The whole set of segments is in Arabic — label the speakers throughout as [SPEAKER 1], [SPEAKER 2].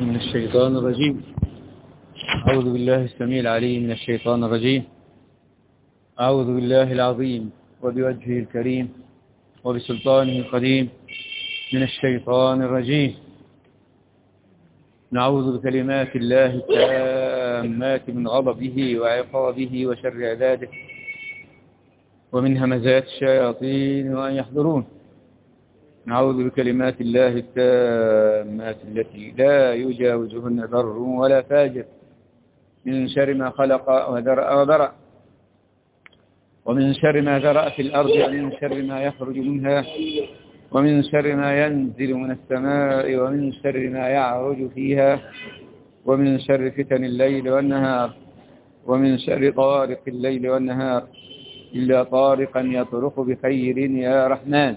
[SPEAKER 1] من الشيطان الرجيم. أعوذ بالله السميع العليم من الشيطان الرجيم. أعوذ بالله العظيم وبوجهه الكريم وبسلطانه القديم من الشيطان الرجيم. نعوذ بكلمات الله التامات من غضبه وعقابه وشر عباده ومن همزات الشياطين وأن يحضرون. نعوذ بكلمات الله التامات التي لا يجاوزهن بر ولا فاجر من شر ما خلق وذرأ ومن شر ما ذرأ في الأرض ومن شر ما يخرج منها ومن شر ما ينزل من السماء ومن شر ما يعرج فيها ومن شر فتن الليل والنهار ومن شر طارق الليل والنهار إلا طارقا يطرق بخير يا رحمن.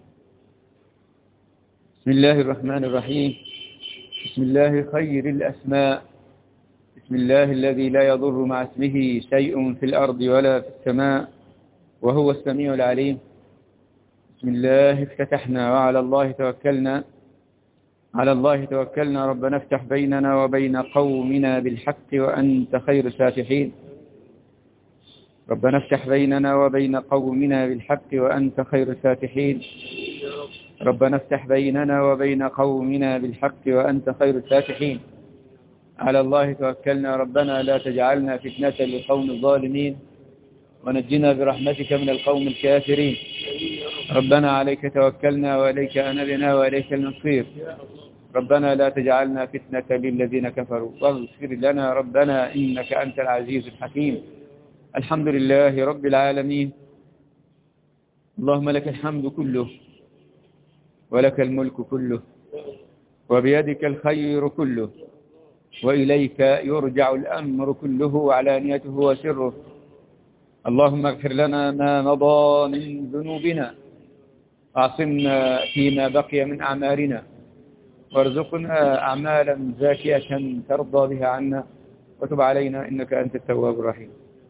[SPEAKER 1] بسم الله الرحمن الرحيم. بسم الله خير الأسماء. بسم الله الذي لا يضر مع اسمه شيء في الأرض ولا في السماء وهو السميع العليم. بسم الله افتتحنا وعلى الله توكلنا. على الله توكلنا. ربنا افتح بيننا وبين قومنا بالحق وأنت خير الفاتحين. ربنا افتح بيننا وبين قومنا بالحق وأنت خير الفاتحين. ربنا افتح بيننا وبين قومنا بالحق وأنت خير الفاتحين. على الله توكلنا. ربنا لا تجعلنا فتنة للقوم الظالمين ونجنا برحمتك من القوم الكافرين. ربنا عليك توكلنا وإليك أنبنا وإليك المصير. ربنا لا تجعلنا فتنة للذين كفروا واغفر لنا ربنا إنك أنت العزيز الحكيم. الحمد لله رب العالمين. اللهم لك الحمد كله ولك الملك كله وبيدك الخير كله وإليك يرجع الأمر كله وعلانيته وسره. اللهم اغفر لنا ما مضى من ذنوبنا واعصمنا فيما بقي من أعمالنا وارزقنا أعمالا زاكية ترضى بها عنا وتب علينا إنك أنت التواب الرحيم.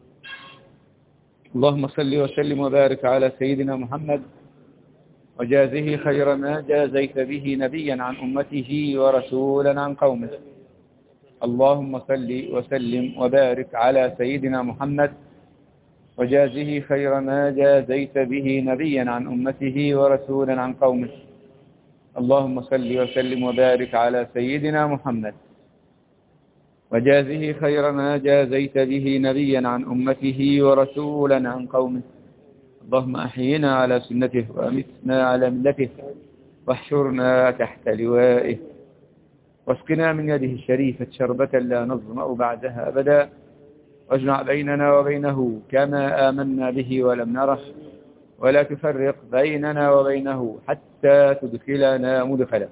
[SPEAKER 1] اللهم صل وسلم وبارك على سيدنا محمد وجازه خير ما جازيت به نبيا عن أمته ورسولا عن قومه. اللهم صل وسلم وبارك على سيدنا محمد وجازه خير ما جازيت به نبيا عن أمته ورسولا عن قومه. اللهم صل وسلم وبارك على سيدنا محمد وجازه خير ما جازيت به نبيا عن أمته ورسولا عن قومه. اللهم أحينا على سنته وأمتنا على ملته واحشرنا تحت لوائه واسقنا من يده الشريفة شربة لا نظمأ بعدها أبدا واجمع بيننا وبينه كما آمنا به ولم نره ولا تفرق بيننا وبينه حتى تدخلنا مدخلا.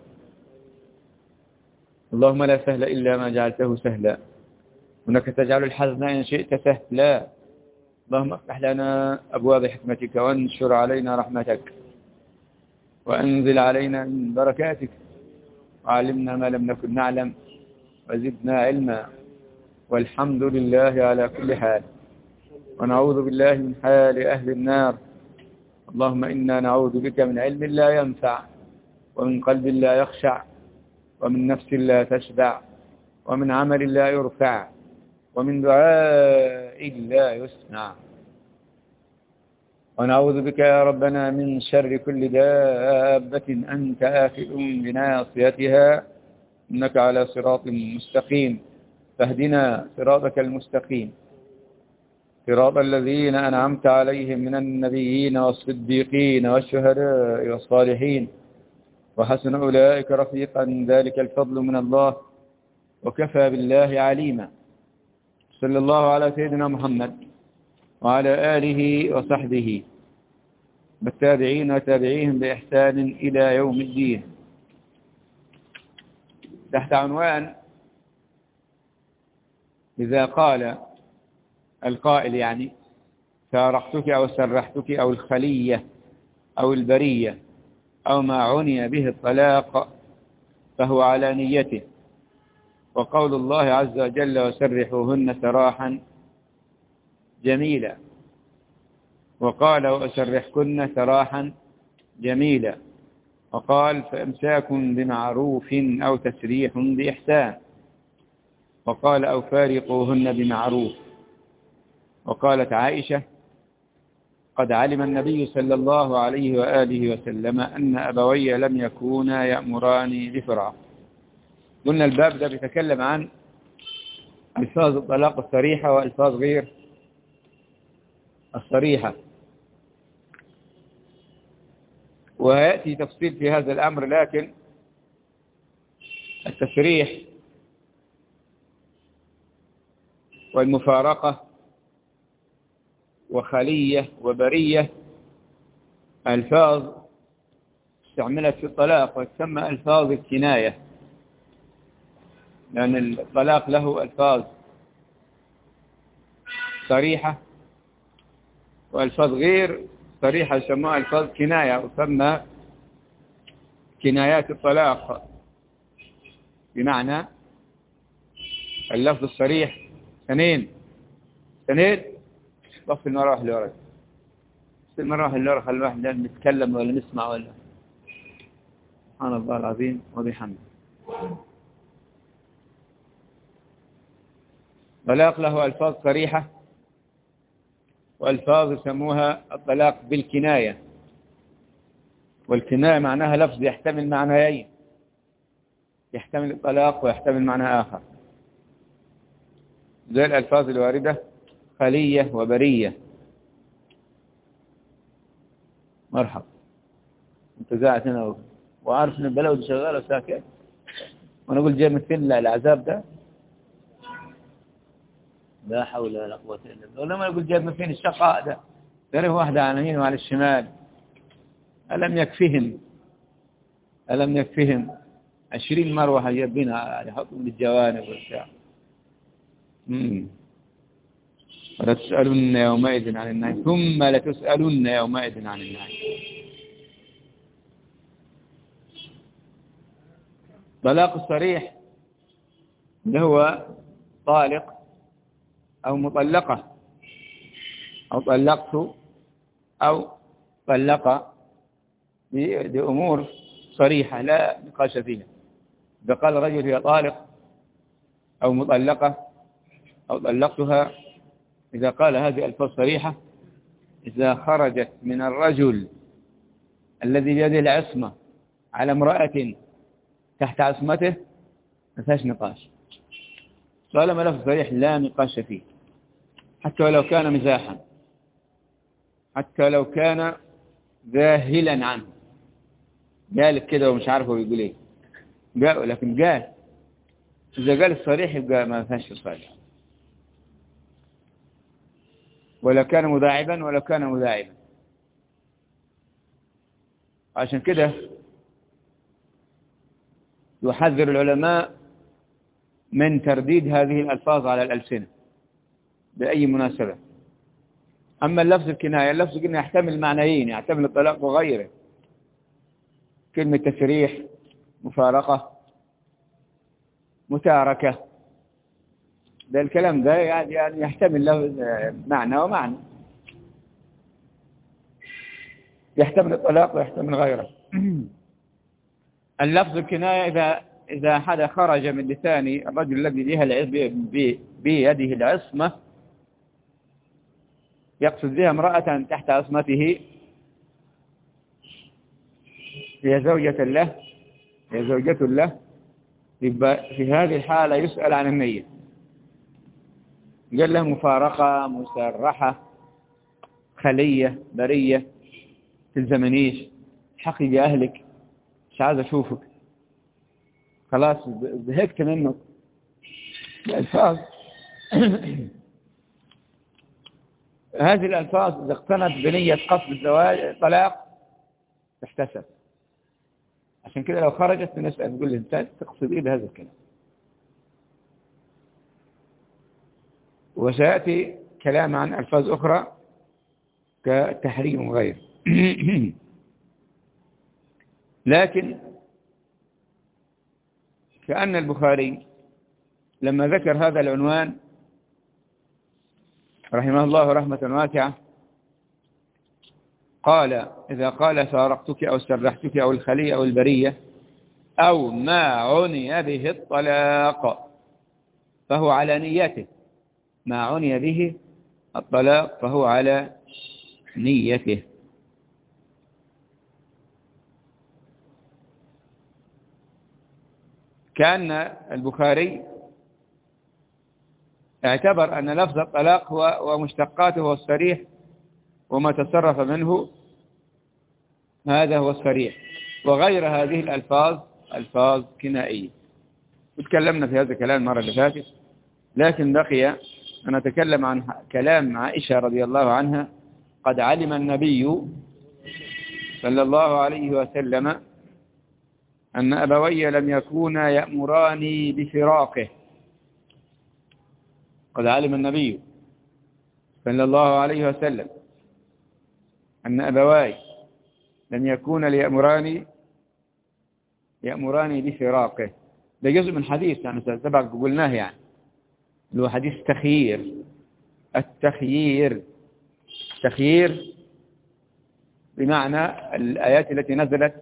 [SPEAKER 1] اللهم لا سهل إلا ما جعلته سهلا وإنك تجعل الحزن إن شئت سهلا. اللهم افتح لنا أبواب حكمتك وانشر علينا رحمتك وأنزل علينا من بركاتك وعلمنا ما لم نكن نعلم وزدنا علما والحمد لله على كل حال. ونعوذ بالله من حال أهل النار. اللهم إنا نعوذ بك من علم لا ينفع ومن قلب لا يخشع ومن نفس لا تشبع ومن عمل لا يرفع ومن دعاء لا يسمع. ونعوذ بك يا ربنا من شر كل دابة أنت آخذ بناصيتها إنك على صراط مستقيم. فاهدنا صراطك المستقيم صراط الذين أنعمت عليهم من النبيين والصديقين والشهداء والصالحين وحسن أولئك رفيقا. ذلك الفضل من الله وكفى بالله عليما. صلى الله على سيدنا محمد وعلى آله وصحبه والتابعين وتابعيهم بإحسان إلى يوم الدين. تحت عنوان إذا قال القائل يعني فارقتك أو سرحتك أو الخلية أو البرية أو ما عني به الطلاق فهو على نيته. وقول الله عز وجل وسرحوهن سراحا جميلا وقال وأسرحكن سراحا جميلا وقال فإمساك بمعروف أو تسريح بإحسان، وقال أو فارقوهن بمعروف. وقالت عائشة قد علم النبي صلى الله عليه وآله وسلم أن أبوي لم يكونا يأمراني بفراق. قلنا الباب ده بيتكلم عن ألفاظ الطلاق الصريحة وألفاظ غير الصريحة، ويأتي تفصيل في هذا الأمر، لكن التسريح والمفارقة وخلية وبرية ألفاظ استعملت في الطلاق وتسمى ألفاظ الكناية، لأن الطلاق له ألفاظ صريحة وألفاظ غير صريحة يسموها ألفاظ كناية، وتسمى كنايات الطلاق، بمعنى اللفظ الصريح سنين طف المراوح اللي ورا، المراوح اللي ورا خلي الواحد نتكلم ولا نسمع ولا. سبحان الله العظيم وبحمده. طلاق له ألفاظ صريحة وألفاظ يسموها الطلاق بالكناية، والكناية معناها لفظ يحتمل معنيين، يحتمل الطلاق ويحتمل معنى آخر، زي الألفاظ الواردة خلية وبرية. مرحبا، انت قاعد هنا وعارف ان البلد شغاله وساكت، وانا اقول جاي مثل العذاب ده، لا حول ولا قوه الا بالله. ولما اقول جاي مثل الشقاء ده، تعرف واحده على اليمين وعلى الشمال، الم يكفهم 20 مروحه جايبينها يحطوا من الجوانب والاشياء. ولتسألن يومئذ عن النعيم ثم لتسألن يومئذ عن النعيم. طلاق الصريح اللي هو طالق أو مطلقة أو طلقت أو طلق بأمور صريحة لا نقاش فيها. إذا قال رجل هي طالق أو مطلقة أو طلقتها، إذا قال هذه ألفاظ صريحة، إذا خرجت من الرجل الذي بيده العصمة على امرأة تحت عصمته ما فيهاش نقاش، طالما لفظ صريح لا نقاش فيه، حتى ولو كان مزاحا، حتى لو كان ذاهلا عنه، قال كده ومش عارف هو بيقول ايه، لكن قال إذا قال الصريح يبقى ما فيهاش صريح، ولو كان مداعبا. عشان كده يحذر العلماء من ترديد هذه الألفاظ على الألسنة بأي مناسبة. أما اللفظ الكناية، اللفظ الكناية يحتمل معنيين، يحتمل الطلاق وغيره، كلمة تسريح، مفارقة، متاركة، ده الكلام ده يعني يحتمل له معنى ومعنى، يحتمل الطلاق ويحتمل غيره. اللفظ الكناية إذا حدا خرج من لسان الرجل الذي بيده العصمة يقصد بها امرأة تحت عصمته، هي زوجة له، يبقى في هذه الحالة يسأل عن النية. قال له مفارقة، مسرحة، خلية، برية، تلزمنيش، حقي بأهلك، مش عايز أشوفك، خلاص زهقت منك. الألفاظ هذه الألفاظ إذا اقتنت بنية قصد الزواج الطلاق تحتسب. عشان كده لو خرجت نسأل نقول له أنت تقصد إيه بهذا الكلام؟ وسيأتي كلام عن ألفاظ أخرى كتحريم وغيره. لكن كأن البخاري لما ذكر هذا العنوان رحمه الله رحمة واسعة قال إذا قال فارقتك أو سرحتك أو الخلية أو البرية أو ما عني به الطلاق فهو على نيته. ما عني به الطلاق فهو على نيته. كان البخاري اعتبر أن لفظ الطلاق ومشتقاته هو الصريح، وما تصرف منه هذا هو الصريح، وغير هذه الألفاظ ألفاظ كنائية. وتكلمنا في هذا الكلام المرة اللي فاتت، لكن بقي أن نتكلم عن كلام عائشة رضي الله عنها: قد علم النبي صلى الله عليه وسلم أن أبوي لم يكونا يأمراني بفراقه. قد علم النبي صلى الله عليه وسلم أن أبواي لم يكونا يأمراني بفراقه. ده جزء من حديث يعني سبق قلناه، يعني اللي هو حديث التخيير بمعنى الآيات التي نزلت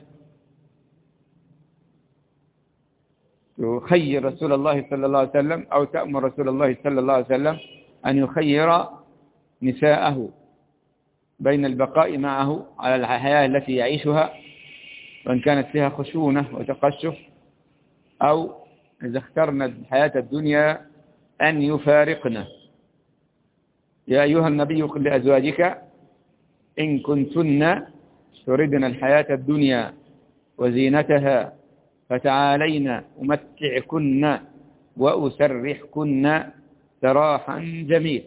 [SPEAKER 1] تخير رسول الله صلى الله عليه وسلم أو تأمر رسول الله صلى الله عليه وسلم أن يخير نساءه بين البقاء معه على الحياة التي يعيشها، وإن كانت فيها خشونة وتقشف، أو إذا اخترنا الحياة الدنيا أن يفارقنا. يا أيها النبي قل لأزواجك إن كنتن تردن الحياة الدنيا وزينتها فتعالين أمتعكن وأسرحكن سراحا جميلا.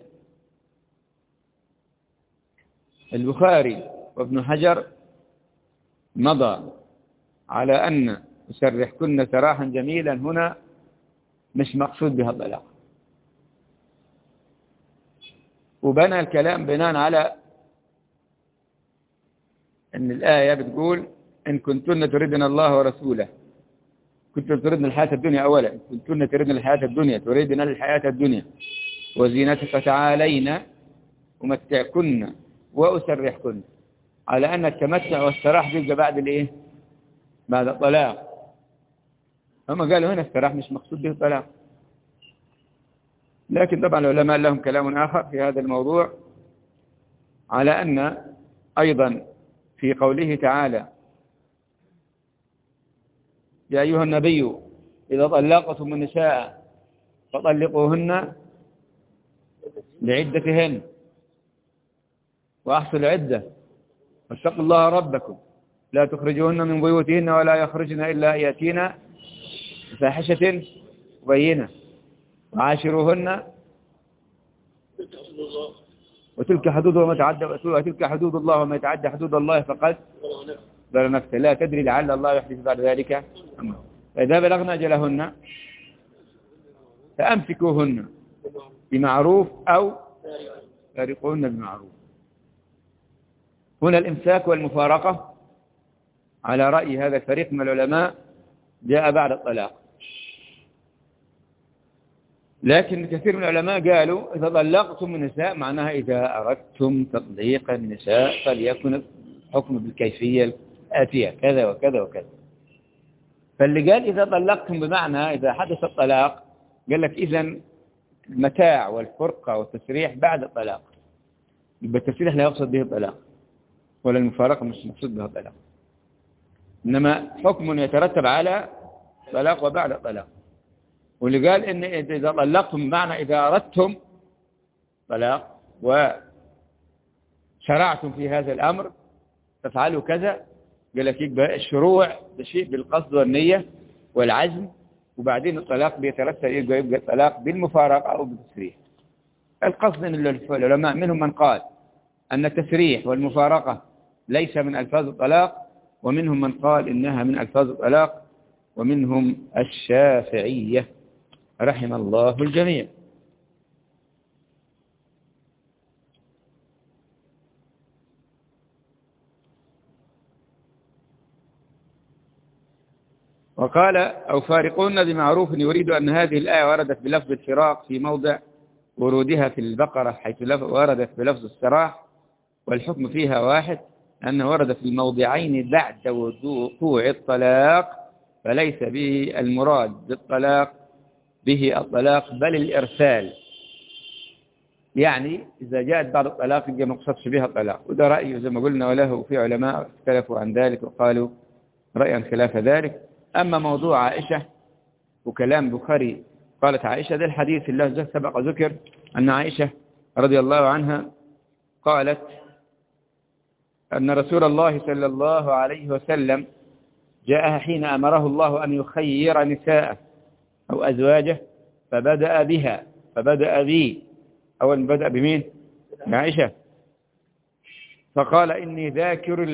[SPEAKER 1] البخاري وابن حجر مضى على أن أسرحكن سراحا جميلا هنا مش مقصود بها الطلاق، وبنى الكلام بناء على أن الآية بتقول إن كنتن تردن الله ورسوله. كنتن تردن الحياة الدنيا أولا، كنتن تردن الحياة الدنيا، تريدن الحياة الدنيا وزينتها فتعالين أمتعكن وأسرحكن، على أن التمتع والسراح بيبقى بعد الإيه؟ بعد الطلاق. هم قالوا هنا السراح مش مقصود به الطلاق، لكن طبعا العلماء لهم كلام آخر في هذا الموضوع، على أن أيضا في قوله تعالى: يا أيها النبي إذا طلقتم النساء فطلقوهن لعدتهن وأحصوا العدة واتقوا الله ربكم لا تخرجوهن من بيوتهن ولا يخرجن إلا يأتين بفاحشة مبينة وعاشروهن وتلك حدود الله وما يتعدى حدود الله فقد ظلم نفسه، لا تدري لعل الله يحدث بعد ذلك أمرا. فإذا بلغن أجلهن فأمسكوهن بمعروف أو فارقوهن بمعروف. هنا الإمساك والمفارقة على رأي هذا الفريق من العلماء جاء بعد الطلاق، لكن كثير من العلماء قالوا إذا طلقتم النساء معناها إذا أردتم تطليق النساء فليكن الحكم بالكيفية الآتية كذا وكذا وكذا. فاللي قال إذا طلقتم بمعنى إذا حدث الطلاق، قال لك إذن المتاع والفرقة والتسريح بعد الطلاق، يبقى التسريح لا يقصد به الطلاق ولا المفارقة مش مقصود به الطلاق، إنما حكم يترتب على طلاق وبعد الطلاق. واللي قال إن إذا طلقتم بمعنى إذا أردتم طلاق وشرعتم في هذا الأمر تفعلوا كذا، قال لك يبقى الشروع بشيء بالقصد والنية والعزم، وبعدين الطلاق بيترتب يبقى الطلاق بالمفارقة أو بالتسريح. القصد أن العلماء منهم من قال أن التسريح والمفارقة ليس من ألفاظ الطلاق، ومنهم من قال إنها من ألفاظ الطلاق، ومنهم الشافعية رحم الله الجميع. وقال أو فارقون بمعروف يريد أن هذه الآية وردت بلفظ الفراق في موضع ورودها في البقرة، حيث وردت بلفظ السراح والحكم فيها واحد، أنه ورد في الموضعين بعد وقوع الطلاق، فليس به المراد بالطلاق به الطلاق بل الإرسال. يعني إذا جاءت بعد الطلاق يبقى ما قصدش بها الطلاق، وده رأيه زي ما قلنا، وله في علماء اختلفوا عن ذلك وقالوا رأيا خلاف ذلك. أما موضوع عائشة وكلام بخاري قالت عائشة، ده الحديث اللي سبق ذكر أن عائشة رضي الله عنها قالت أن رسول الله صلى الله عليه وسلم جاءها حين أمره الله أن يخير نساءه أو أزواجه، فبدأ بي، أول بدأ بمين؟ عائشة. فقال إني ذاكر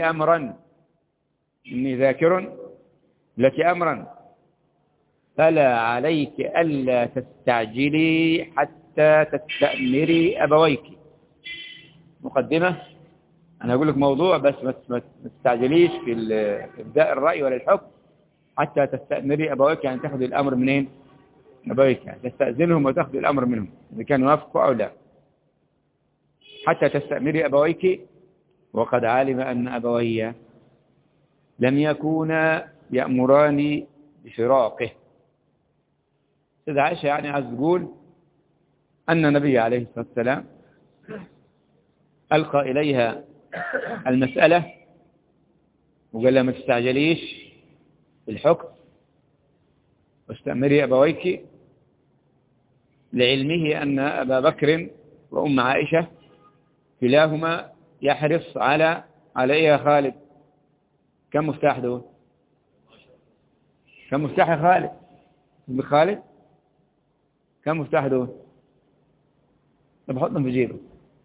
[SPEAKER 1] لك أمرا فلا عليك ألا تستعجلي حتى تستأمري أبويك. مقدمة، أنا أقول لك موضوع بس ما تستعجليش في إبداء الرأي ولا الحكم حتى تستأمري أبويك، يعني تأخذ الأمر منين؟ أبويك، يعني تستأذنهم وتأخذ الأمر منهم إذا كانوا يوافقوا أو لا. حتى تستأمري أبويك وقد علم أن أبوي لم يكونا يأمراني بفراقه. سيدة عائشة يعني عايز تقول أن النبي عليه الصلاة والسلام ألقى إليها المسألة وقال لها ما تستعجليش بالحكم واستأمري أبويك، لعلمه أن أبا بكر وأم عائشة كلاهما يحرص على إيه يا خالد؟ كم مفتاح دول؟ كم مفتاح يا خالد؟ ابن خالد كم مفتاح دول؟ طب حطهم في جيبه.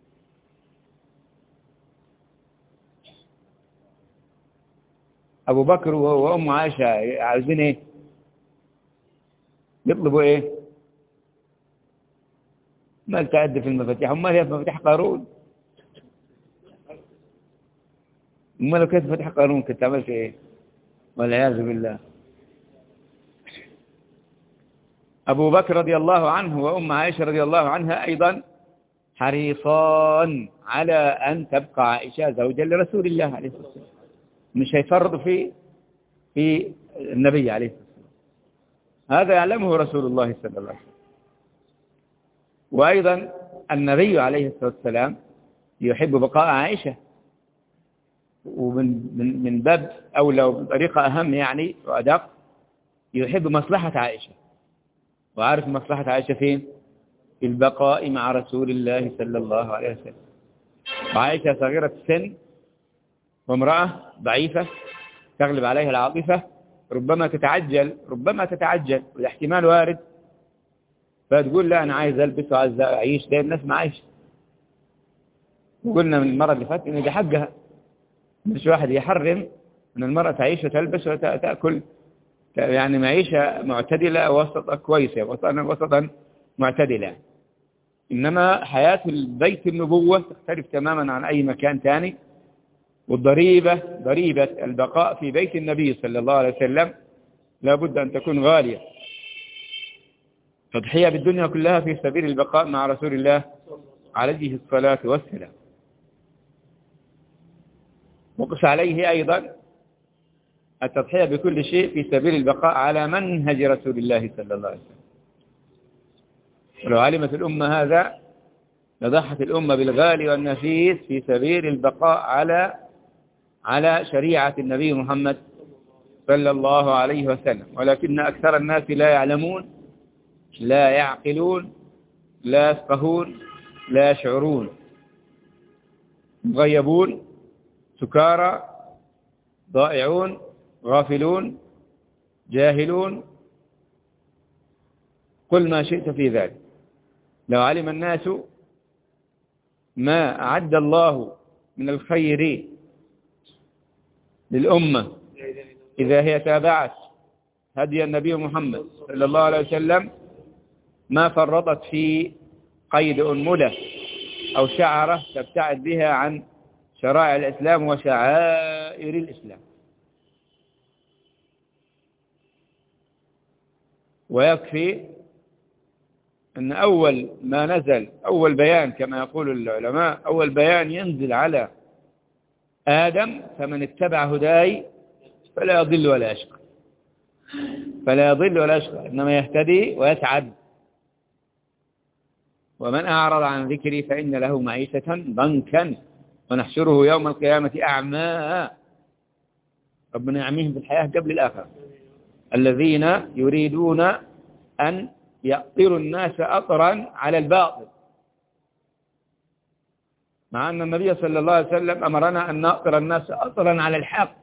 [SPEAKER 1] أبو بكر وأم عائشة عايزين إيه؟ يطلبوا إيه؟ ما تعد في المفاتيح، أمال هي في مفاتيح قارون. أمال لو كانت مفاتيح قارون كنت عملت إيه؟ والعياذ بالله. أبو بكر رضي الله عنه وأم عائشة رضي الله عنها أيضا حريصان على أن تبقى عائشة زوجا لرسول الله عليه الصلاة والسلام، مش هيفرض في النبي عليه الصلاة والسلام، هذا يعلمه رسول الله صلى الله عليه وسلم. وأيضا النبي عليه الصلاة والسلام يحب بقاء عائشة، ومن باب أو لو بطريقة أهم يعني وأدق يحب مصلحة عائشة، وعارف مصلحة عائشة فين؟ في البقاء مع رسول الله صلى الله عليه وسلم. وعائشة صغيرة السن وامرأة ضعيفة تغلب عليها العاطفة، ربما تتعجل والاحتمال وارد، فتقول لا أنا عايز ألبس وعايز أعيش زي الناس ما عايش. وقلنا من المرة اللي فاتت إن ده حقها، مش واحد يحرم أن المرأة تعيش وتلبس وتأكل، يعني معيشة معتدلة وسط كويسة، وسطا معتدلة. إنما حياة البيت النبوة تختلف تماما عن أي مكان ثاني، ضريبة البقاء في بيت النبي صلى الله عليه وسلم لابد أن تكون غالية، تضحية بالدنيا كلها في سبيل البقاء مع رسول الله عليه الصلاة والسلام. وقس عليه أيضا التضحية بكل شيء في سبيل البقاء على منهج رسول الله صلى الله عليه وسلم. ولو علمت الأمة هذا لضحت الأمة بالغالي والنفيس في سبيل البقاء على شريعة النبي محمد صلى الله عليه وسلم. ولكن أكثر الناس لا يعلمون، لا يعقلون، لا يفقهون، لا يشعرون، مغيبون، سكارى، ضائعون، غافلون، جاهلون، قل ما شئت في ذلك. لو علم الناس ما أعد الله من الخير للأمة إذا هي تابعت هدي النبي محمد صلى الله عليه وسلم ما فرطت في قيد أنملة أو شعرة تبتعد بها عن شرائع الإسلام وشعائر الإسلام. ويكفي أن أول ما نزل، أول بيان كما يقول العلماء، أول بيان ينزل على آدم فمن اتبع هداي فلا يضل ولا يشقى، فلا يضل ولا يشقى، إنما يهتدي ويسعد. ومن أعرض عن ذكري فإن له معيشة ضنكا ونحشره يوم القيامة أعمى. ربنا يعميهم في الحياة قبل الآخرة، الذين يريدون أن يأطروا الناس أطرا على الباطل، مع أن النبي صلى الله عليه وسلم أمرنا أن نأطر الناس أطرا على الحق.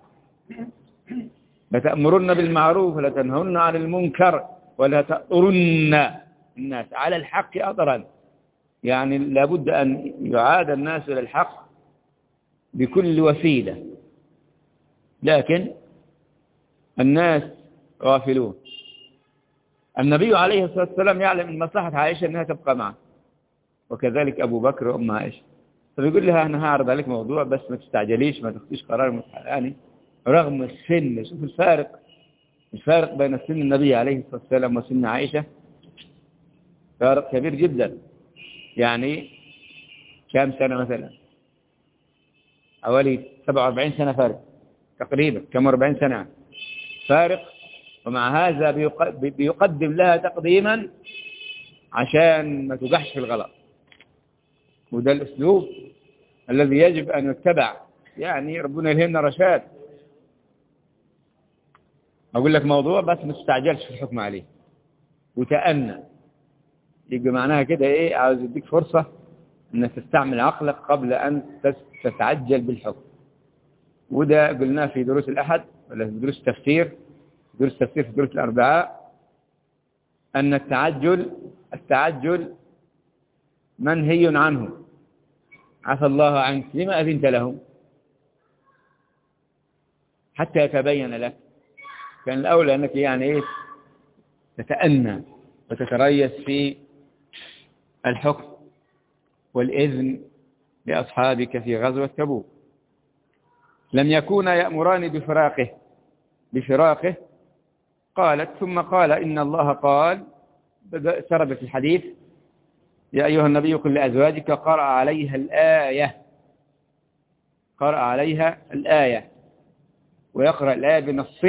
[SPEAKER 1] لتأمرن بالمعروف ولا تنهون عن المنكر ولا تأطرن الناس على الحق أطرا، يعني لابد أن يعاد الناس إلى الحق بكل وسيلة، لكن الناس غافلون. النبي عليه الصلاة والسلام يعلم من مصلحة عائشة أنها تبقى معه، وكذلك أبو بكر وأم عائشة، فبيقول لها أنا هعرض عليك موضوع بس ما تستعجليش، ما تاخديش قرار متحققني رغم السن. شوف الفارق بين سن النبي عليه الصلاة والسلام وسن عائشة فارق كبير جدا. يعني كم سنة مثلا؟ حوالي 47 سنة فارق تقريبا، كم 40 سنة فارق، ومع هذا بيقدم لها تقديما عشان ما تقعش في الغلط. وده الأسلوب الذي يجب أن يتبع، يعني ربنا يلهمنا رشاد. أقول لك موضوع بس ما تستعجلش في الحكم عليه وتأنى، يبقى معناها كده إيه؟ عاوز يديك فرصة أنك تستعمل عقلك قبل أن تتعجل بالحكم. وده قلناه في دروس الأحد ولا في دروس التفسير، في دروس الأربعاء، أن التعجل منهي عنه. عفى الله عنك لما أذنت لهم حتى يتبين لك. كان الأولى أنك يعني إيه تتأنى وتتريث في الحكم والإذن لأصحابك في غزوة تبوك. لم يكونا يأمران بفراقه. قالت ثم قال إن الله قال، سرد في الحديث يا أيها النبي قل لأزواجك، قرأ عليها الآية، ويقرأ الآية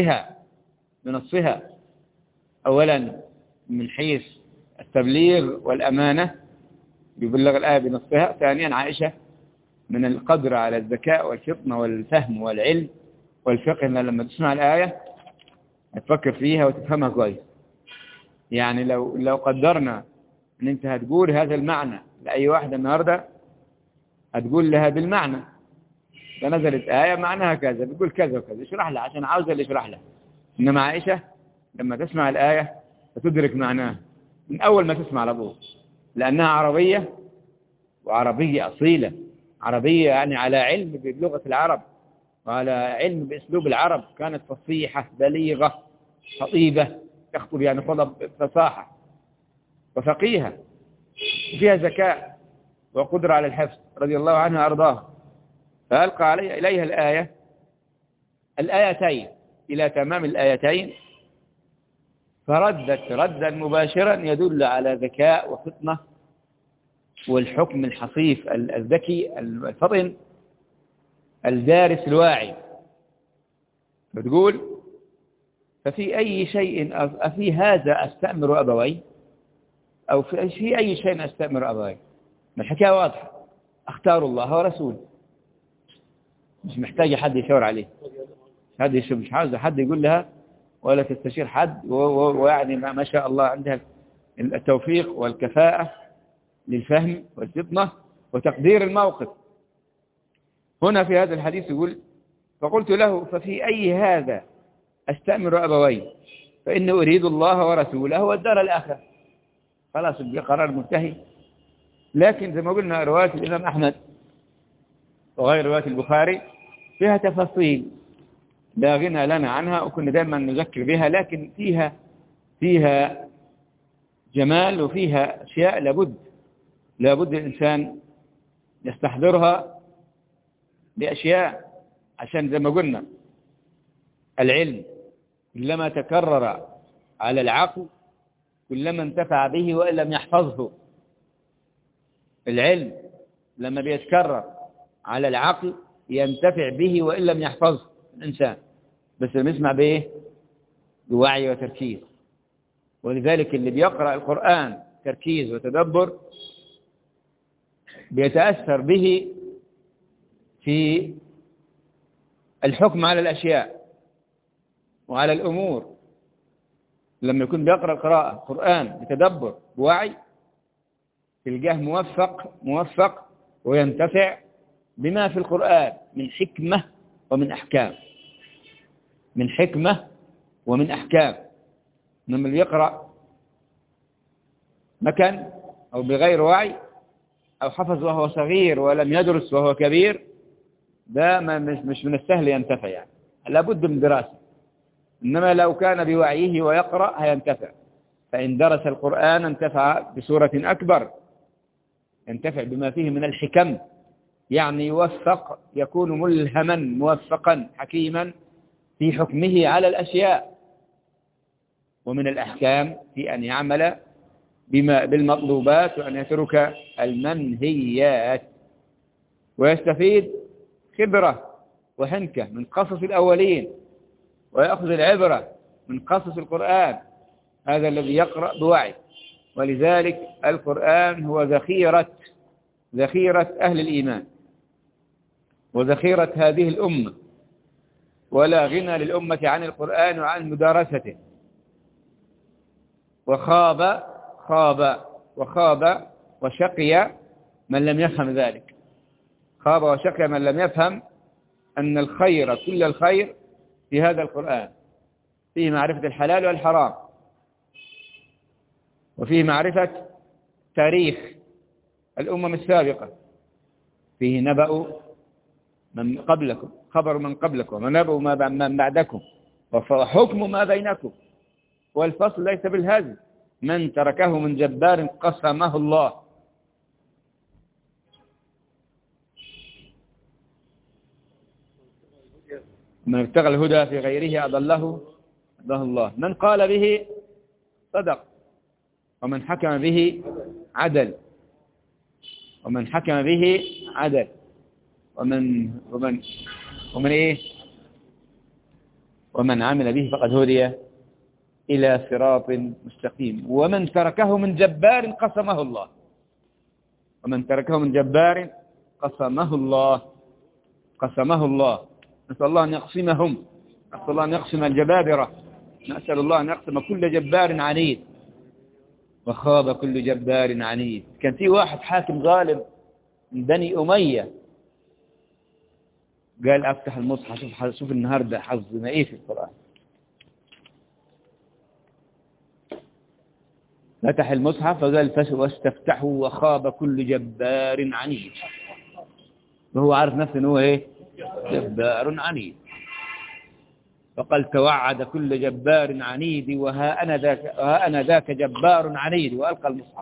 [SPEAKER 1] بنصها أولا من حيث التبليغ والأمانة، يبلغ الآية بنصها. ثانيا عائشة من القدر على الذكاء والفطنة والفهم والعلم والفقه، إن لما تسمع الآية هتفكر فيها وتفهمها كويس. يعني لو قدرنا أن أنت هتقول هذا المعنى لأي واحدة النهاردة، هتقول لها بالمعنى، فنزلت آية معناها كذا، بتقول كذا وكذا، اشرح لها عشان عاوزة اللي يشرح لها. إنما عائشة لما تسمع الآية فتدرك معناها من أول ما تسمع لأبوه، لأنها عربية، وعربية أصيلة، عربية يعني على علم بلغة العرب وعلى علم بأسلوب العرب، كانت فصيحة بليغة خطيبة، تخطب يعني خطب فصاحة، وفقيهة، فيها ذكاء وقدرة على الحفظ رضي الله عنها وأرضاها. فألقى إليها الآيتين إلى تمام الآيتين، فردت ردا مباشرا يدل على ذكاء وفطنة والحكم الحصيف الذكي الفطن الدارس الواعي. بتقول ففي أي شيء أفي هذا أستأمر أبوي، أو في أي شيء أستأمر أبوي؟ الحكاية واضحة، أختار الله ورسوله، مش محتاج حد يشاور عليه، مش عاوز حد يقول لها ولا تستشير حد، ويعني ما شاء الله عندها التوفيق والكفاءة للفهم والفطنة وتقدير الموقف. هنا في هذا الحديث يقول فقلت له ففي أي هذا أستأمر أبوي فإني أريد الله ورسوله والدار الآخرة. خلاص القرار منتهي. لكن زي ما قلنا رواية الإمام أحمد وغير رواية البخاري فيها تفاصيل لا غنى لنا عنها، وكنا دائما نذكر بها، لكن فيها جمال وفيها أشياء لابد الإنسان يستحضرها بأشياء، عشان زي ما قلنا العلم كلما تكرر على العقل كلما انتفع به وإن لم يحفظه. العلم لما بيتكرر على العقل ينتفع به وإن لم يحفظه الإنسان، بس لما يسمع بإيه؟ بوعي وتركيز. ولذلك اللي بيقرأ القرآن تركيز وتدبر بيتأثر به في الحكم على الأشياء وعلى الأمور. لما يكون بيقرأ قرآن بتدبر بوعي تلقاه موفق وينتفع بما في القرآن من حكمة ومن أحكام، من حكمة ومن أحكام. لما اللي يقرأ مكان أو بغير وعي أو حفظ وهو صغير ولم يدرس وهو كبير، ده مش من السهل ينتفع، يعني لابد من دراسة. إنما لو كان بوعيه ويقرأ هينتفع، فإن درس القرآن انتفع بصورة أكبر، ينتفع بما فيه من الحكم، يعني يوفق، يكون ملهما موفقا حكيما في حكمه على الأشياء، ومن الأحكام في أن يعمل بالمطلوبات وأن يترك المنهيات، ويستفيد خبرة وحنكة من قصص الأولين، ويأخذ العبرة من قصص القرآن. هذا الذي يقرأ بوعي. ولذلك القرآن هو ذخيرة أهل الإيمان وذخيرة هذه الأمة، ولا غنى للأمة عن القرآن وعن مدارسته. وخاب وشقي من لم يفهم ذلك. خاب وشقي من لم يفهم أن الخير، كل الخير في هذا القرآن، فيه معرفة الحلال والحرام، وفيه معرفة تاريخ الأمم السابقة، فيه نبأ من قبلكم، خبر من قبلكم، ونبأ من بعدكم، وحكم ما بينكم، والفصل ليس بالهزل. من تركه من جبار قسمه الله. من ابتغى الهدى في غيره أضله الله. من قال به صدق، ومن حكم به عدل، ومن حكم به عدل، ومن إيه؟ ومن عمل به فقد هدي إلى صراط مستقيم. ومن تركه من جبار قسمه الله. ومن تركه من جبار قسمه الله. نسأل الله أن يقسمهم، نسأل الله أن يقسم الجبابرة، نسأل الله أن يقسم كل جبار عنيد. وخاب كل جبار عنيد. كان في واحد حاكم ظالم من بني أمية، قال أفتح المصحف شوف النهاردة حظنا إيه في القرآن. فتح المصحف فقال واستفتحوا وخاب كل جبار عنيد. وهو عارف نفسه أنه إيه؟ جبار عنيد. فقال توعد كل جبار عنيد وها أنا ذاك جبار عنيد، وألقى المصحف.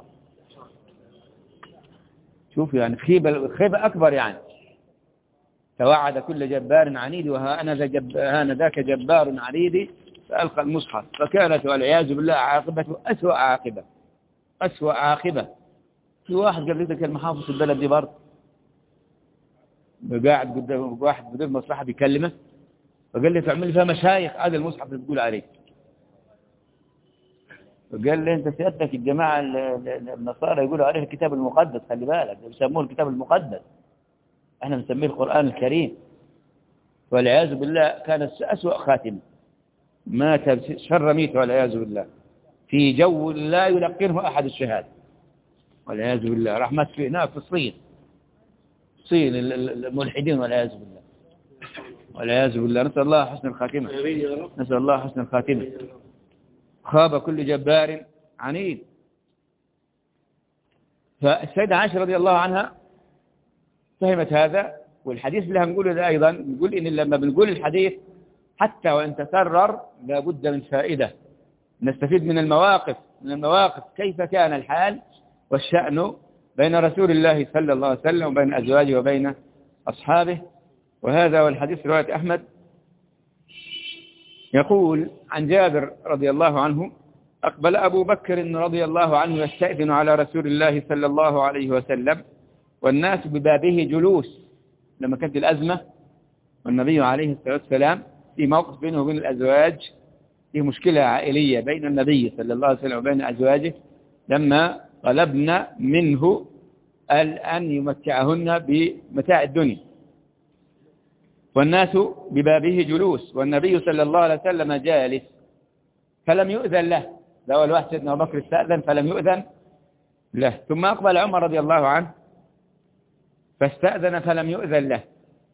[SPEAKER 1] شوف يعني خيبة أكبر، يعني توعد كل جبار عنيد وها أنا ذاك جبار عنيد، فألقى المصحف. فكانت والعياذ بالله عاقبته أسوأ عاقبة. في واحد قال لي كان محافظ في البلد دي برضه، قاعد قدام واحد مدير مصلحة بيكلمه، فقال لي تعمل فيها مشايخ، هذا المصحف اللي تقول عليه. فقال لي انت سيادتك الجماعة النصارى يقولوا عليه الكتاب المقدس، خلي بالك بيسموه الكتاب المقدس، احنا بنسميه القرآن الكريم. والعياذ بالله كانت أسوأ خاتمة، مات شر ميت والعياذ بالله في جو لا يلقنه أحد الشهادة، والعياذ بالله. رحمة هناك في الصين الملحدين، والعياذ بالله. نسأل الله حسن الخاتمة. خاب كل جبار عنيد. فالسيدة عائشة رضي الله عنها فهمت هذا. والحديث اللي هنقوله ده أيضا نقول إن لما بنقول الحديث حتى وإن تكرر لابد من فائدة، نستفيد من المواقف كيف كان الحال والشأن بين رسول الله صلى الله عليه وسلم وبين أزواجه وبين أصحابه. وهذا والحديث رواية أحمد. يقول عن جابر رضي الله عنه: أقبل أبو بكر رضي الله عنه يستأذن على رسول الله صلى الله عليه وسلم والناس ببابه جلوس. لما كانت الأزمة والنبي عليه الصلاة والسلام في موقف بينه وبين الأزواج، في مشكلة عائلية بين النبي صلى الله عليه وسلم وبين أزواجه، لما طلبنا منه أن يمتعهن بمتاع الدنيا، والناس ببابه جلوس، والنبي صلى الله عليه وسلم جالس فلم يؤذن له. ده أول واحد سيدنا أبو بكر استأذن فلم يؤذن له، ثم أقبل عمر رضي الله عنه فاستأذن فلم يؤذن له،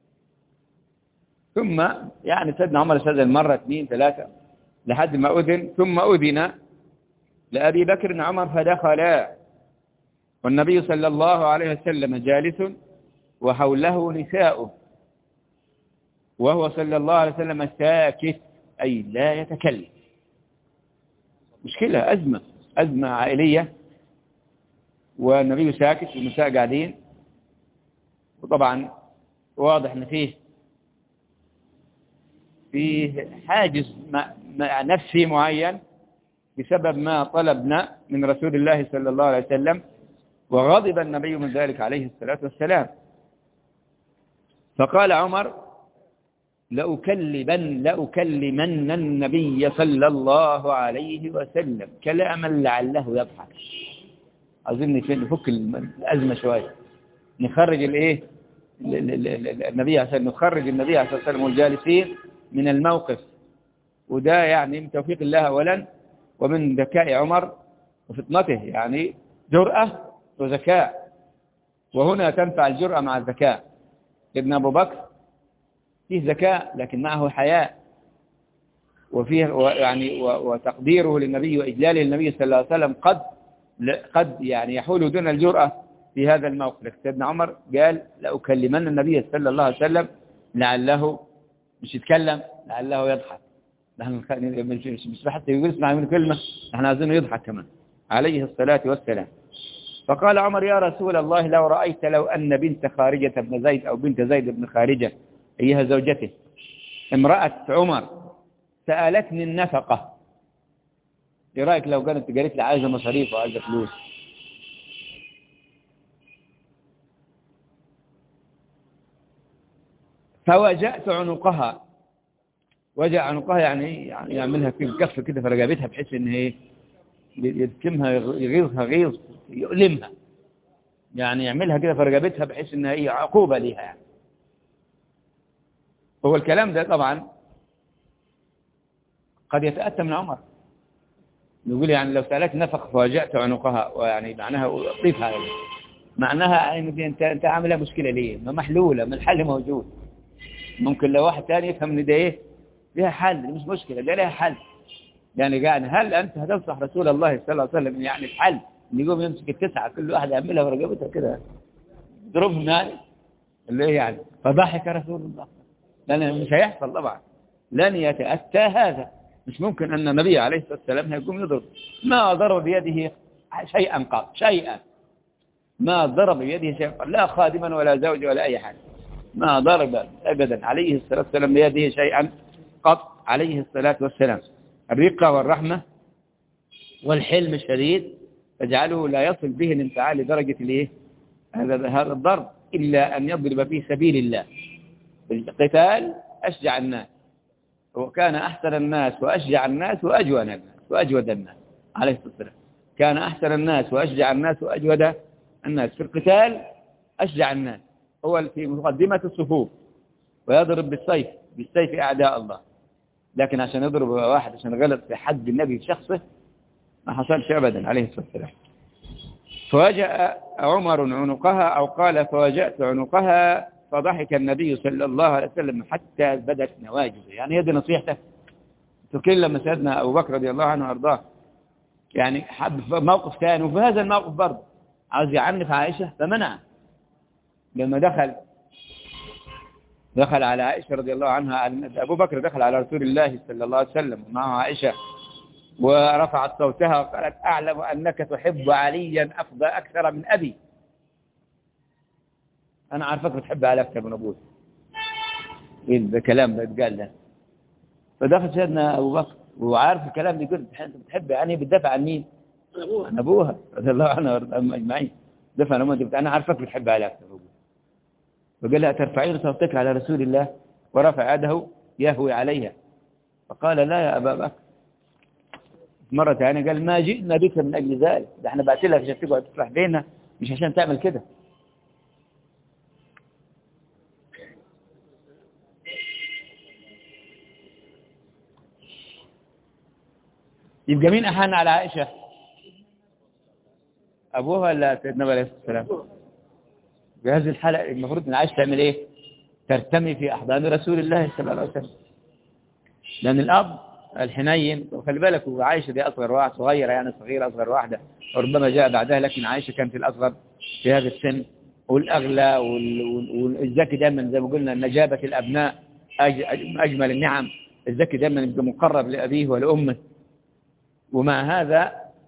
[SPEAKER 1] ثم يعني سيدنا عمر استأذن مرة 2 3 لحد ما أذن، ثم أذن لأبي بكر عمر فدخلا، والنبي صلى الله عليه وسلم جالس وحوله نساؤه، وهو صلى الله عليه وسلم ساكت أي لا يتكلم. مشكلة، أزمة عائلية، والنبي ساكت والنساء قاعدين، وطبعا واضح أن فيه حاجز نفسي معين بسبب ما طلبنا من رسول الله صلى الله عليه وسلم، وغضب النبي من ذلك عليه الصلاة والسلام. فقال عمر لأكلمن النبي صلى الله عليه وسلم كلاما لعله يضحك. عايزين نفك الأزمة شوية، نخرج النبي عشان نخرج النبي عليه الصلاة والسلام والجالسين من الموقف، وده يعني من توفيق الله أولا، ومن ذكاء عمر وفطنته، يعني جرأة وذكاء، وهنا تنفع الجرأة مع الذكاء. ابن أبو بكر فيه ذكاء لكن معه حياء، وفيه يعني وتقديره للنبي وإجلاله للنبي صلى الله عليه وسلم قد يعني يحول دون الجرأة في هذا الموقف. لكن سيدنا عمر قال لأكلمن النبي صلى الله عليه وسلم لعله مش يتكلم، لعله يضحك. مش حتى يقول اسمع منه كلمة، احنا عايزينه يضحك كمان عليه الصلاة والسلام. فقال عمر يا رسول الله لو رأيت لو أن بنت خارجة بن زيد أو بنت زيد بن خارجة أيها زوجته امرأة عمر سألتني النفقة، ايه رأيك لو قالت لي عايزة مصاريف وعايزة فلوس؟ فوجأت عنقها، وجع عنقها يعني يعملها في الكف كده في رقبتها بحيث ان هي يتكمها يغيظها غيظ يؤلمها، يعني يعملها كده في رقبتها بحيث ان هي عقوبة ليها يعني. هو الكلام ده طبعا قد يتأتى من عمر، يقول يعني لو سألت نفق فوجأت عنقها، ويعني معناها أضيفها عليه، معناها انت عاملها مشكلة ليه؟ ما محلولة، ما الحل موجود. ممكن لو واحد ثاني يفهم ان ده ايه ليها حل، مش مشكلة ده ليها حل. يعني قاعد هل أنت هتنصح رسول الله صلى الله عليه وسلم يعني الحل إن يقوم يمسك التسعة كل واحد يعملها ورقبتها كده يضربهم يعني اللي هي يعني؟ فضحك رسول الله، لأن مش هيحصل طبعا، لن يتأتى هذا، مش ممكن أن النبي عليه الصلاة والسلام هيقوم يضرب. ما ضرب بيده شيئا قط، ما ضرب بيده شيئا قط، لا خادما ولا زوج ولا أي حاجة، ما ضرب أبدا عليه الصلاة والسلام بيده شيئا قط عليه الصلاة والسلام. الرقة والرحمة والحلم الشديد تجعله لا يصل به الانفعال لدرجة هذا الضرب، إلا أن يضرب في سبيل الله. القتال أشجع الناس، وكان أحسن الناس وأشجع الناس وأجود الناس عليه الصلاة والسلام. كان أحسن الناس وأشجع الناس وأجود الناس. في القتال أشجع الناس، هو في مقدمة الصفوف، ويضرب بالسيف أعداء الله. لكن عشان يضرب واحد عشان غلط في حد النبي في شخصه ما حصلش أبدا عليه الصلاة والسلام. فوجأ عمر عنقها، أو قال فوجأت عنقها، فضحك النبي صلى الله عليه وسلم حتى بدت نواجذه. يعني هذه نصيحته تكلم لما سيدنا أبو بكر رضي الله عنه وأرضاه يعني حب موقف ثاني، وفي هذا الموقف برضه عاوز يعنف عائشة فمنع. لما دخل على عائشة رضي الله عنها، أبو بكر دخل على رسول الله صلى الله عليه وسلم ومعه عائشة، ورفعت صوتها وقالت أعلم أنك تحب عليا أكثر من أبي. أنا عارفك بتحب علي أكثر من أبوي. إيه الكلام ده اتقال ده؟ فدخل سيدنا أبو بكر وعارف الكلام ده، يقول أنت بتحب يعني بتدافع عن مين؟ عن أبوها رضي الله عنها أجمعين. دافع عن أمها، أنا عارفك بتحب علي أكثر من أبوي. فقال لها ترفعين صوتك على رسول الله؟ ورفع يده يهوي عليها. فقال لا يا أبا بكر. مرة ثانية قال ما جئنا بك من أجل ذلك، ده احنا بعت لك عشان تقعد تفرح بينا مش عشان تعمل كده. يبقى مين أحن على عائشة؟ أبوها ولا سيدنا النبي عليه الصلاة والسلام؟ بهذه الحالة المفروض أن عائشة تعمل إيه؟ ترتمي في أحضان رسول الله صلى الله عليه وسلم. لأن الأب الحنين، وخلي بالك وعائشة دي أصغر واحدة صغيرة، يعني صغيرة أصغر واحدة، وربما جاء بعدها، لكن عائشة كانت الأصغر في هذا السن والأغلى والذكي دائما زي ما قلنا نجابة الأبناء أجمل النعم. الذكي دائما يبقى مقرب لأبيه ولأمه. ومع هذا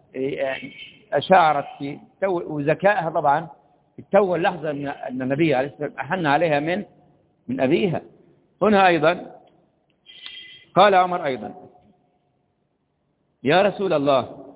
[SPEAKER 1] أشارت في وذكائها طبعا في تو اللحظة أن النبي عليه الصلاة والسلام أحن عليها من أبيها. هنا أيضا قال عمر أيضا يا رسول الله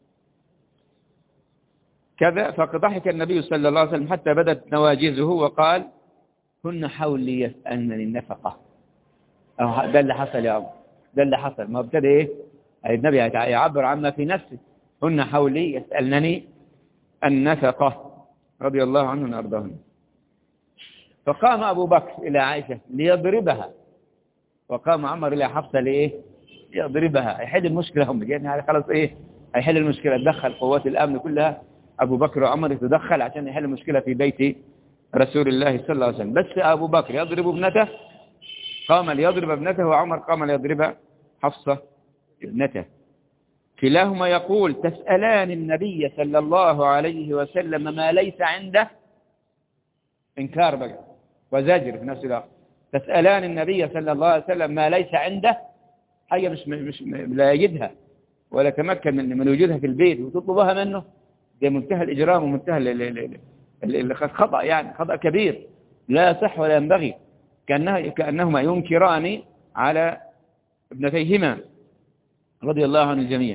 [SPEAKER 1] كذا، فضحك النبي صلى الله عليه وسلم حتى بدت نواجذه وقال كن حولي يسألنني النفقة. ده اللي حصل يا عمر، ده اللي حصل. ما ابتدى إيه النبي يعبر عما في نفسه. كن حولي يسألنني النفقة رضي الله عنه وأرضاهن. فقام أبو بكر إلى عائشة ليضربها، وقام عمر إلى حفصة لإيه يضربها، يحل المشكلة. هم يعني خلاص إيه هيحل المشكلة. تدخل قوات الأمن كلها، أبو بكر وعمر يتدخل عشان يحل المشكلة في بيت رسول الله صلى الله عليه وسلم. بس أبو بكر يضرب ابنته، قام ليضرب ابنته، وعمر قام ليضرب حفصة ابنته. كلاهما يقول تسألان النبي صلى الله عليه وسلم ما ليس عنده. إنكار بقى وزجر في نفس الوقت. تسألان النبي صلى الله عليه وسلم ما ليس عنده، حاجة مش لا يجدها ولا تمكن من وجودها في البيت وتطلبها منه. ده منتهى الإجرام ومنتهى الخطأ، يعني خطأ كبير لا صح ولا ينبغي. كأنهما ينكران على ابنتيهما رضي الله عن الجميع.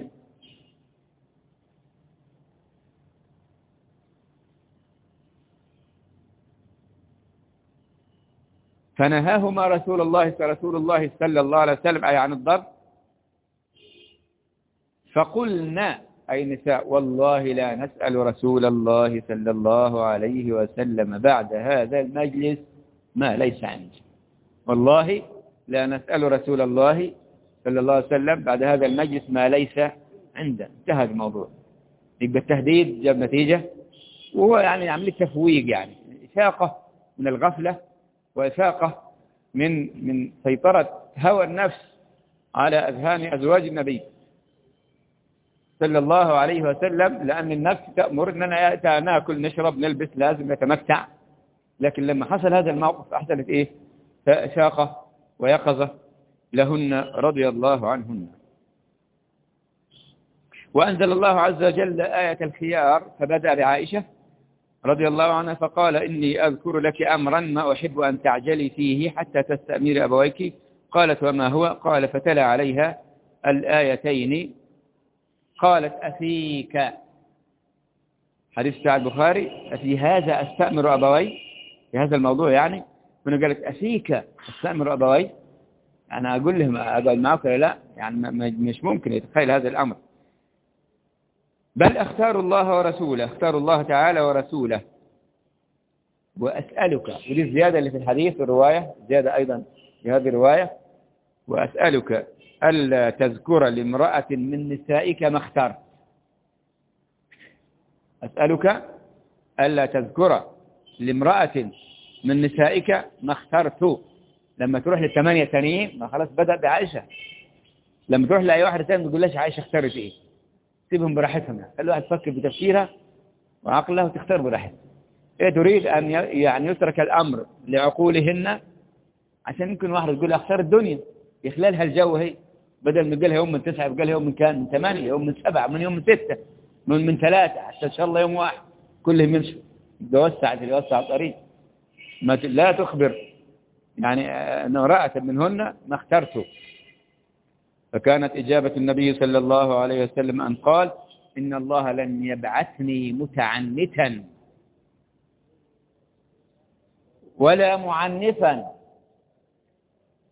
[SPEAKER 1] فنهاهما رسول الله صلى الله عليه وسلم أي عن الضرب. فقلنا أي نساء والله لا نسأل رسول الله صلى الله عليه وسلم بعد هذا المجلس ما ليس عندي. والله لا نسأل رسول الله صلى الله عليه وسلم بعد هذا المجلس ما ليس عنده. انتهى الموضوع. يبقى التهديد جاب نتيجة، وهو يعني عملية تفويق، يعني إفاقة من الغفلة وإفاقة من سيطرة هوى النفس على أذهان أزواج النبي صلى الله عليه وسلم. لأن النفس تأمر أننا نأكل نشرب نلبس لازم نتمتع. لكن لما حصل هذا الموقف حصلت إيه إفاقة ويقظة لهن رضي الله عنهن. وأنزل الله عز وجل آية الخيار، فبدأ بعائشة رضي الله عنها فقال إني أذكر لك أمرا ما أحب أن تعجلي فيه حتى تستأمير أبويك. قالت وما هو؟ قال فتلا عليها الآيتين. قالت أفيك، حديث بتاع البخاري، أفي هذا أستأمر أبوي، في هذا الموضوع يعني. هنا قالت أفيك أستأمر أبوي، أنا أقول لهم أقعد معك ولا لا؟ يعني مش ممكن يتخيل هذا الأمر. بل اختار الله ورسوله، اختار الله تعالى ورسوله. وأسألك، ودي الزيادة اللي في الحديث الرواية، زيادة أيضا في هذه الرواية، وأسألك ألا تذكر لامرأة من نسائك ما اخترت. أسألك ألا تذكر لامرأة من نسائك ما اخترت. لما تروح للثمانية التانيين ما خلاص بدأ بعائشة. لما تروح لأي واحدة تانية ما تقولهاش عائشة اختارت إيه، سيبهم براحتهم. خلي واحد تفكر بتفكيرها وعقلها وتختار براحتها. إيه تريد أن يعني يترك الأمر لعقولهن، عشان يمكن واحد يقول اختار الدنيا يخلالها الجو. هي بدل ما يقولها يوم من 9 يقولها يوم من كان من 8، يوم من 7، من يوم من 6، من 3، حتى إن شاء الله يوم واحد كلهم يمشوا. يوسع الطريق. لا تخبر يعني أن امرأة منهن ما اخترته. فكانت إجابة النبي صلى الله عليه وسلم أن قال إن الله لن يبعثني متعنتا ولا معنفا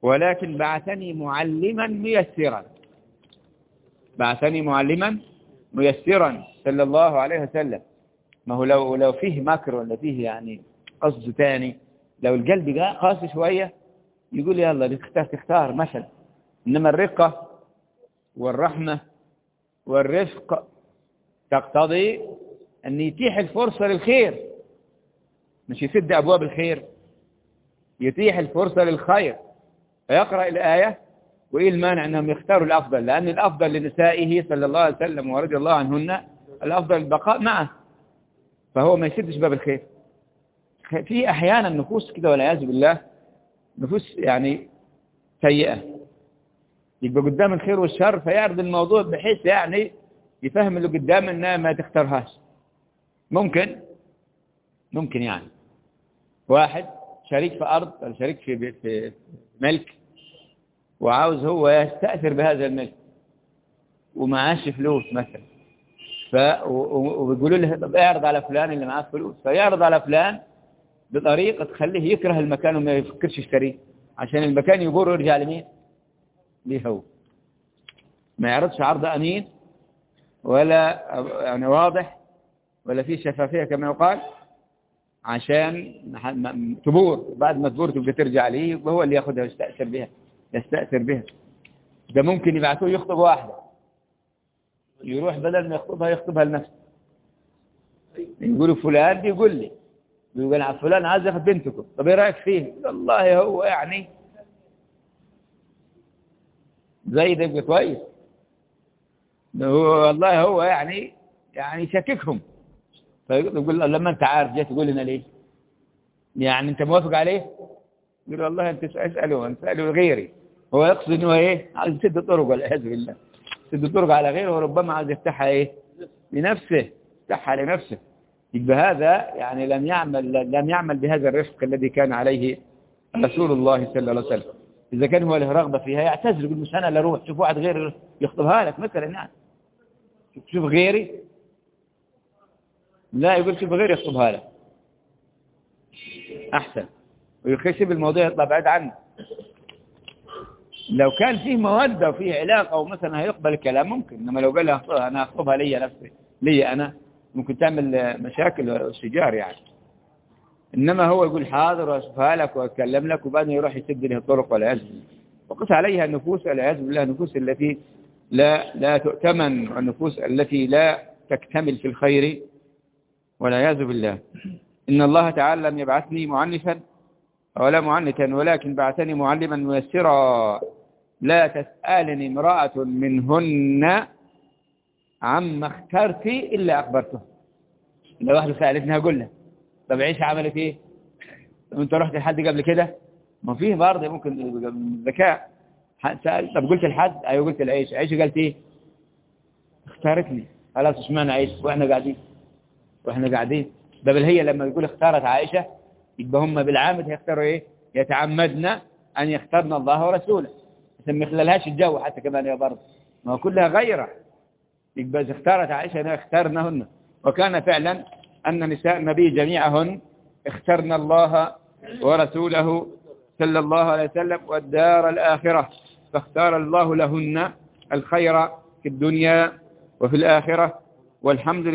[SPEAKER 1] ولكن بعثني معلما ميسرا. بعثني معلما ميسرا صلى الله عليه وسلم. ما هو لو فيه مكر ولا فيه يعني قصد تاني، لو القلب جاء قاسي شوية يقول يلا تختار مثلا. إنما الرقة والرحمة والرفق تقتضي أن يتيح الفرصة للخير، مش يسد أبواب الخير، يتيح الفرصة للخير. فيقرأ الآية وإيه المانع أنهم يختاروا الأفضل، لأن الأفضل لنسائه صلى الله عليه وسلم ورضي الله عنهن الأفضل البقاء معه، فهو ما يسدش باب الخير. في أحيانا نفوس كده والعياذ بالله، نفوس يعني سيئة، يبقى قدام الخير والشر فيعرض الموضوع بحيث يعني يفهم اللي قدام انها ما تختارهاش. ممكن يعني واحد شريك في أرض ولا شريك في ملك، وعاوز هو يستأثر بهذا الملك ومعاش فلوس مثلا، وبيقولوا له طب اعرض على فلان اللي معاه فلوس، فيعرض على فلان بطريقة تخليه يكره المكان وما يفكرش يشتريه، عشان المكان يجور ويرجع لمين؟ ليه هو. ما يعرضش عرض أمين ولا يعني واضح ولا فيه شفافية كما يقال، عشان تبور، بعد ما تبور تبقى ترجع ليه وهو اللي ياخذها يستأثر بها. ده ممكن يبعثوه يخطب واحدة، يروح بدل ما يخطبها لنفسه، يقولوا فلان بيقول لي، بيقول على فلان عايز ياخذ بنتكم، طب ايه رايك فيه؟ والله هو يعني زي ده، يبقى كويس، والله هو يعني شاككهم. فيقول لما انت عارف جاي تقول لنا ليه؟ يعني انت موافق عليه؟ يقول والله انت اساله غيري. هو يقصد انه ايه؟ عايز يسد الطرق والعياذ بالله، يسد الطرق على غيره، وربما عايز يفتحها ايه؟ لنفسه، يفتحها لنفسه. يبقى هذا يعني لم يعمل بهذا الرفق الذي كان عليه رسول الله صلى الله عليه وسلم. اذا كان هو له رغبه فيها يعتذر، يقول مش انا اللي اروح، شوف واحد غير يخطبها لك مثلا، يعني شوف غيري، لا يقول شوف غيري يخطبها لك احسن، ويخشب الموضوع يطلع بعيد عنه. لو كان فيه مودة وفيه علاقة ومثلا هيقبل الكلام ممكن، انما لو قال انا اخطبها لي نفسي، لي انا، ممكن تعمل مشاكل وشجار يعني. انما هو يقول حاضر واشوفها لك واتكلم لك، وبعدين يروح يسد له الطرق والعياذ بالله. وقس عليها النفوس والعياذ بالله، النفوس التي لا تؤتمن، والنفوس التي لا تكتمل في الخير والعياذ بالله. إن الله تعالى لم يبعثني معنفا ولا معنتا، ولكن بعثني معلما ميسرا. لا تسألني امرأة منهن عما اخترت إلا أخبرته. لو واحدة سألتني هقول لها طب عيشة عملت إيه؟ طب أنت رحت لحد قبل كده؟ ما فيه برضه ممكن ذكاء. سأل طب قلت لحد؟ أيوه قلت العيشة. عيشة قالت إيه؟ اختارتني. خلاص اشمعنى عيشة وإحنا قاعدين. ده بل هي لما يقول اختارت عائشة يبقى هم بالعامد هيختاروا ايه؟ يتعمدن ان يختارن الله ورسوله، عشان ما يخللهاش الجو حتى كمان يا برضه، ما هو كلها غيره. يبقى اذا اختارت عائشة انها اختارنهن، وكان فعلا ان نساء النبي جميعهن اخترن الله ورسوله صلى الله عليه وسلم والدار الآخرة، فاختار الله لهن الخير في الدنيا وفي الآخرة. والحمد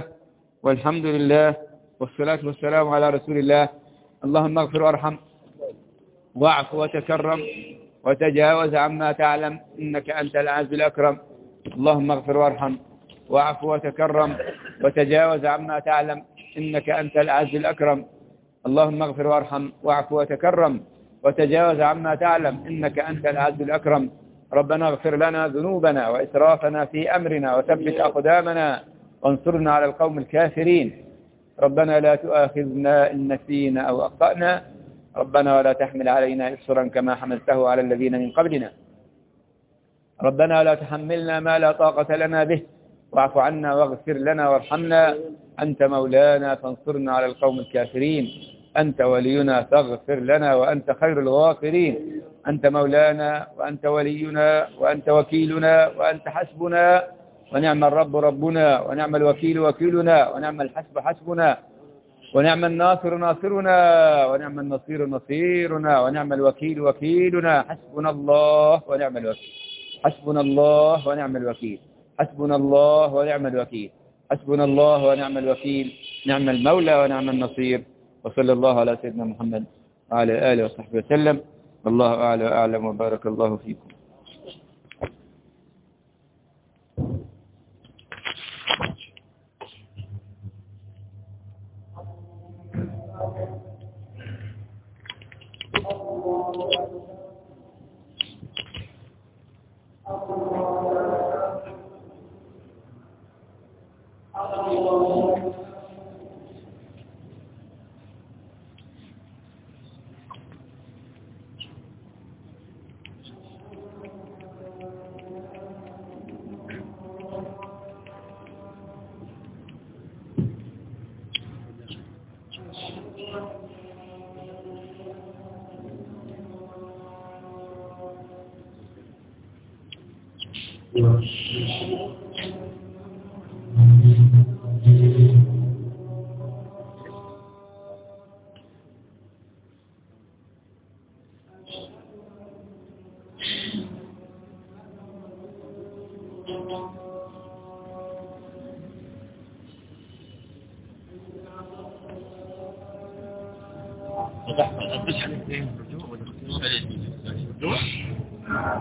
[SPEAKER 1] لله والصلاة والسلام على رسول الله. اللهم اغفر وارحم واعف وتكرم وتجاوز عما تعلم إنك أنت العز الأكرم. اللهم اغفر وارحم واعف وتكرم وتجاوز عما تعلم إنك أنت العز الأكرم. اللهم اغفر وارحم واعف وتكرم وتجاوز عما تعلم إنك أنت العز الأكرم. ربنا اغفر لنا ذنوبنا وإسرافنا في أمرنا وثبت أقدامنا وانصرنا على القوم الكافرين. ربنا لا تؤاخذنا إن نسينا أو أخطأنا. ربنا ولا تحمل علينا إصرا كما حملته على الذين من قبلنا. ربنا لا تحملنا ما لا طاقة لنا به، واعف عنا واغفر لنا وارحمنا. أنت مولانا فانصرنا على القوم الكافرين. أنت ولينا فاغفر لنا وأنت خير الغافرين. أنت مولانا وأنت ولينا وأنت وكيلنا وأنت حسبنا، ونعم الرب ربنا ونعم الوكيل وكيلنا ونعم الحسب حسبنا. ونعم الناصر ناصرنا، ونعم النصير نصيرنا، ونعم الوكيل وكيلنا. حسبنا الله ونعم الوكيل. حسبنا الله ونعم الوكيل. حسبنا الله ونعم الوكيل. حسبنا الله ونعم الوكيل. نعم المولى ونعم النصير. وصلى الله على سيدنا محمد وعلى آله وصحبه وسلم. الله أعلى وأعلم، وبارك الله فيكم.
[SPEAKER 2] فتحت